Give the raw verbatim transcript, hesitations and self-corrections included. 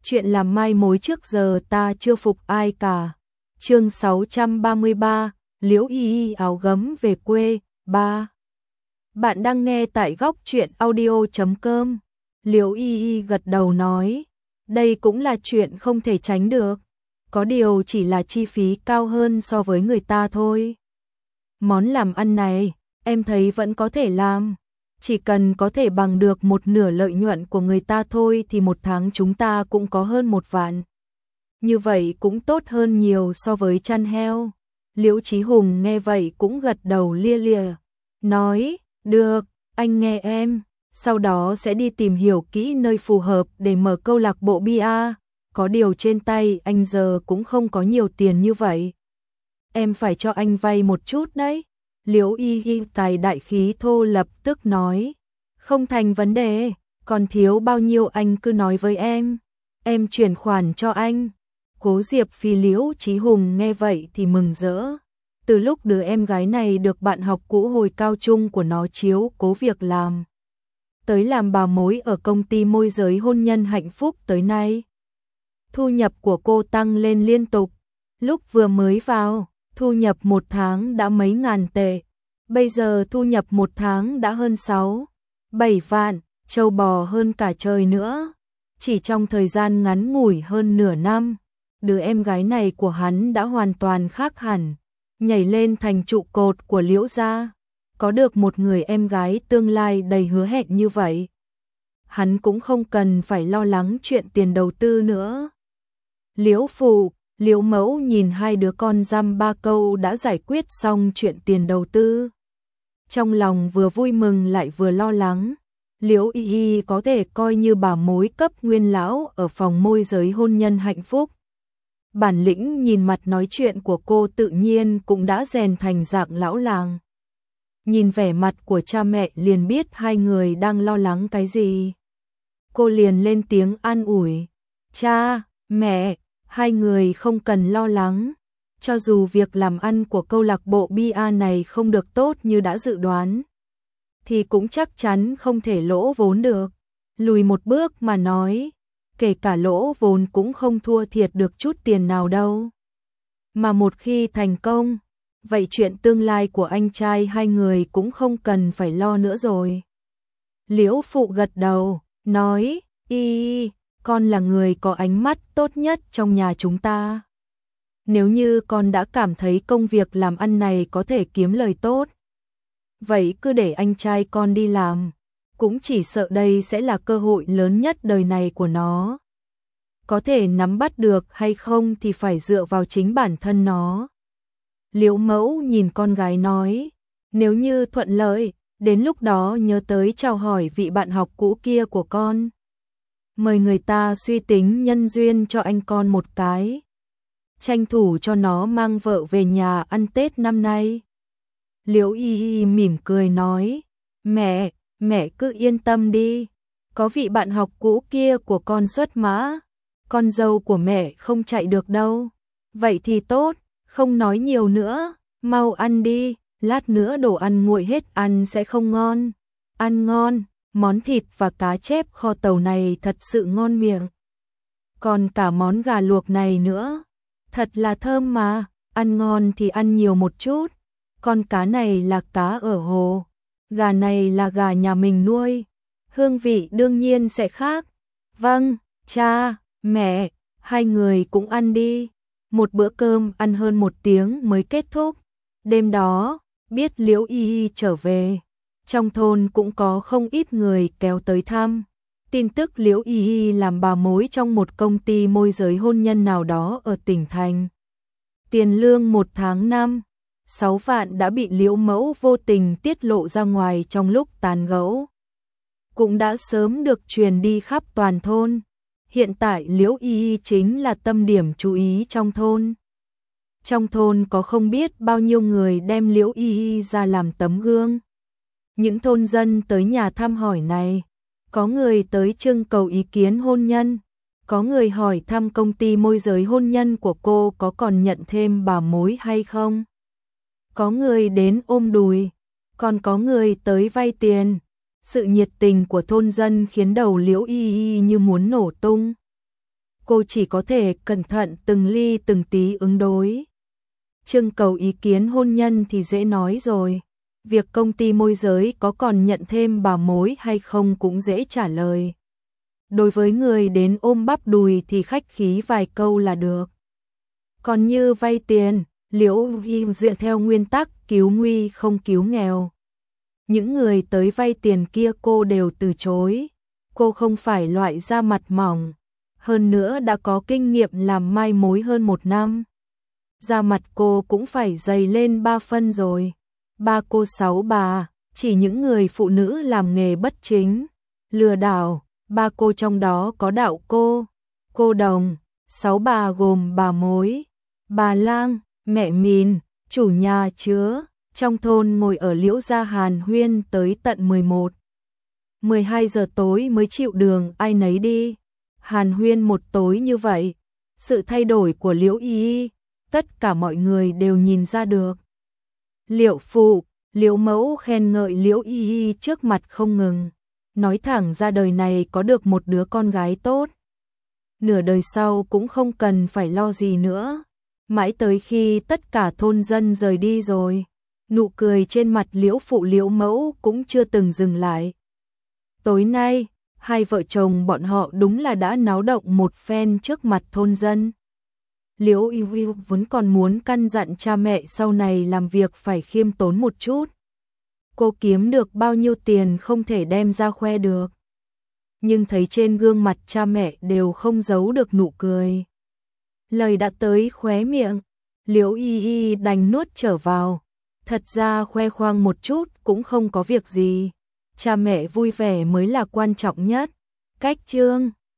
chuyện làm mai mối trước giờ ta chưa phục ai cả. Chương sáu trăm ba mươi ba, Liễu Y Y áo gấm về quê, ba. Bạn đang nghe tại góc truyện audio chấm com. Liễu Y Y gật đầu nói, đây cũng là chuyện không thể tránh được, có điều chỉ là chi phí cao hơn so với người ta thôi. Món làm ăn này, em thấy vẫn có thể làm, chỉ cần có thể bằng được một nửa lợi nhuận của người ta thôi thì một tháng chúng ta cũng có hơn một vạn. Như vậy cũng tốt hơn nhiều so với chăn heo. Liễu Chí Hùng nghe vậy cũng gật đầu lia lịa, nói, được, anh nghe em, sau đó sẽ đi tìm hiểu kỹ nơi phù hợp để mở câu lạc bộ bia, có điều trên tay anh giờ cũng không có nhiều tiền như vậy. Em phải cho anh vay một chút đấy. Liễu Y Y tài đại khí thô lập tức nói, không thành vấn đề, còn thiếu bao nhiêu anh cứ nói với em, em chuyển khoản cho anh. Cố Diệp Phi Liễu Chí Hùng nghe vậy thì mừng rỡ. Từ lúc đứa em gái này được bạn học cũ hồi cao trung của nó chiếu cố việc làm, tới làm bà mối ở công ty môi giới hôn nhân hạnh phúc tới nay, thu nhập của cô tăng lên liên tục. Lúc vừa mới vào, thu nhập một tháng đã mấy ngàn tệ, bây giờ thu nhập một tháng đã hơn sáu, bảy vạn, trâu bò hơn cả trời nữa. Chỉ trong thời gian ngắn ngủi hơn nửa năm, đứa em gái này của hắn đã hoàn toàn khác hẳn, nhảy lên thành trụ cột của Liễu gia. Có được một người em gái tương lai đầy hứa hẹn như vậy, hắn cũng không cần phải lo lắng chuyện tiền đầu tư nữa. Liễu phụ, Liễu mẫu nhìn hai đứa con dăm ba câu đã giải quyết xong chuyện tiền đầu tư, trong lòng vừa vui mừng lại vừa lo lắng. Liễu Y Y có thể coi như bà mối cấp nguyên lão ở phòng môi giới hôn nhân hạnh phúc. Bản lĩnh nhìn mặt nói chuyện của cô tự nhiên cũng đã rèn thành dạng lão làng. Nhìn vẻ mặt của cha mẹ liền biết hai người đang lo lắng cái gì. Cô liền lên tiếng an ủi, cha, mẹ, hai người không cần lo lắng, cho dù việc làm ăn của câu lạc bộ bia này không được tốt như đã dự đoán, thì cũng chắc chắn không thể lỗ vốn được. Lùi một bước mà nói, kể cả lỗ vốn cũng không thua thiệt được chút tiền nào đâu. Mà một khi thành công, vậy chuyện tương lai của anh trai hai người cũng không cần phải lo nữa rồi. Liễu phụ gật đầu, nói, Y, con là người có ánh mắt tốt nhất trong nhà chúng ta. Nếu như con đã cảm thấy công việc làm ăn này có thể kiếm lời tốt, vậy cứ để anh trai con đi làm, cũng chỉ sợ đây sẽ là cơ hội lớn nhất đời này của nó. Có thể nắm bắt được hay không thì phải dựa vào chính bản thân nó. Liễu mẫu nhìn con gái nói, nếu như thuận lợi, đến lúc đó nhớ tới chào hỏi vị bạn học cũ kia của con. Mời người ta suy tính nhân duyên cho anh con một cái, tranh thủ cho nó mang vợ về nhà ăn Tết năm nay. Liễu Y Y mỉm cười nói, mẹ, mẹ cứ yên tâm đi, có vị bạn học cũ kia của con xuất mã, con dâu của mẹ không chạy được đâu. Vậy thì tốt, không nói nhiều nữa, mau ăn đi, lát nữa đồ ăn nguội hết ăn sẽ không ngon. Ăn ngon, món thịt và cá chép kho tàu này thật sự ngon miệng. Còn cả món gà luộc này nữa, thật là thơm mà, ăn ngon thì ăn nhiều một chút. Con cá này là cá ở hồ, gà này là gà nhà mình nuôi, hương vị đương nhiên sẽ khác. Vâng, cha, mẹ, hai người cũng ăn đi. Một bữa cơm ăn hơn một tiếng mới kết thúc. Đêm đó, biết Liễu Y Y trở về, trong thôn cũng có không ít người kéo tới thăm. Tin tức Liễu Y Y làm bà mối trong một công ty môi giới hôn nhân nào đó ở tỉnh thành. Tiền lương một tháng năm, sáu vạn đã bị Liễu mẫu vô tình tiết lộ ra ngoài trong lúc tán gẫu, cũng đã sớm được truyền đi khắp toàn thôn. Hiện tại Liễu Y Y chính là tâm điểm chú ý trong thôn. Trong thôn có không biết bao nhiêu người đem Liễu Y Y ra làm tấm gương. Những thôn dân tới nhà thăm hỏi này, có người tới trưng cầu ý kiến hôn nhân, có người hỏi thăm công ty môi giới hôn nhân của cô có còn nhận thêm bà mối hay không. Có người đến ôm đùi, còn có người tới vay tiền. Sự nhiệt tình của thôn dân khiến đầu Liễu Y Y như muốn nổ tung. cô chỉ có thể cẩn thận từng ly từng tí ứng đối. Trưng cầu ý kiến hôn nhân thì dễ nói rồi. Việc công ty môi giới có còn nhận thêm bảo mối hay không cũng dễ trả lời. Đối với người đến ôm bắp đùi thì khách khí vài câu là được. Còn như vay tiền, Liễu Y dựa theo nguyên tắc cứu nguy không cứu nghèo. Những người tới vay tiền kia cô đều từ chối. Cô không phải loại da mặt mỏng. Hơn nữa đã có kinh nghiệm làm mai mối hơn một năm. Da mặt cô cũng phải dày lên ba phân rồi. Ba cô sáu bà, chỉ những người phụ nữ làm nghề bất chính, lừa đảo. Ba cô trong đó có đạo cô, cô đồng, sáu bà gồm bà mối, bà lang, mẹ mìn, chủ nhà chứa. Trong thôn ngồi ở Liễu gia hàn huyên tới tận mười một, mười hai giờ tối mới chịu đường ai nấy đi. Hàn huyên một tối như vậy, sự thay đổi của Liễu Y, tất cả mọi người đều nhìn ra được. Liễu phụ, Liễu mẫu khen ngợi Liễu Y trước mặt không ngừng, nói thẳng ra đời này có được một đứa con gái tốt. Nửa đời sau cũng không cần phải lo gì nữa. Mãi tới khi tất cả thôn dân rời đi rồi, nụ cười trên mặt Liễu phụ Liễu mẫu cũng chưa từng dừng lại. Tối nay, hai vợ chồng bọn họ đúng là đã náo động một phen trước mặt thôn dân. Liễu Y vốn còn muốn căn dặn cha mẹ sau này làm việc phải khiêm tốn một chút. Cô kiếm được bao nhiêu tiền không thể đem ra khoe được. Nhưng thấy trên gương mặt cha mẹ đều không giấu được nụ cười. Lời đã tới khóe miệng, Liễu Y Y đành nuốt trở vào. Thật ra khoe khoang một chút cũng không có việc gì. Cha mẹ vui vẻ mới là quan trọng nhất. Cách chương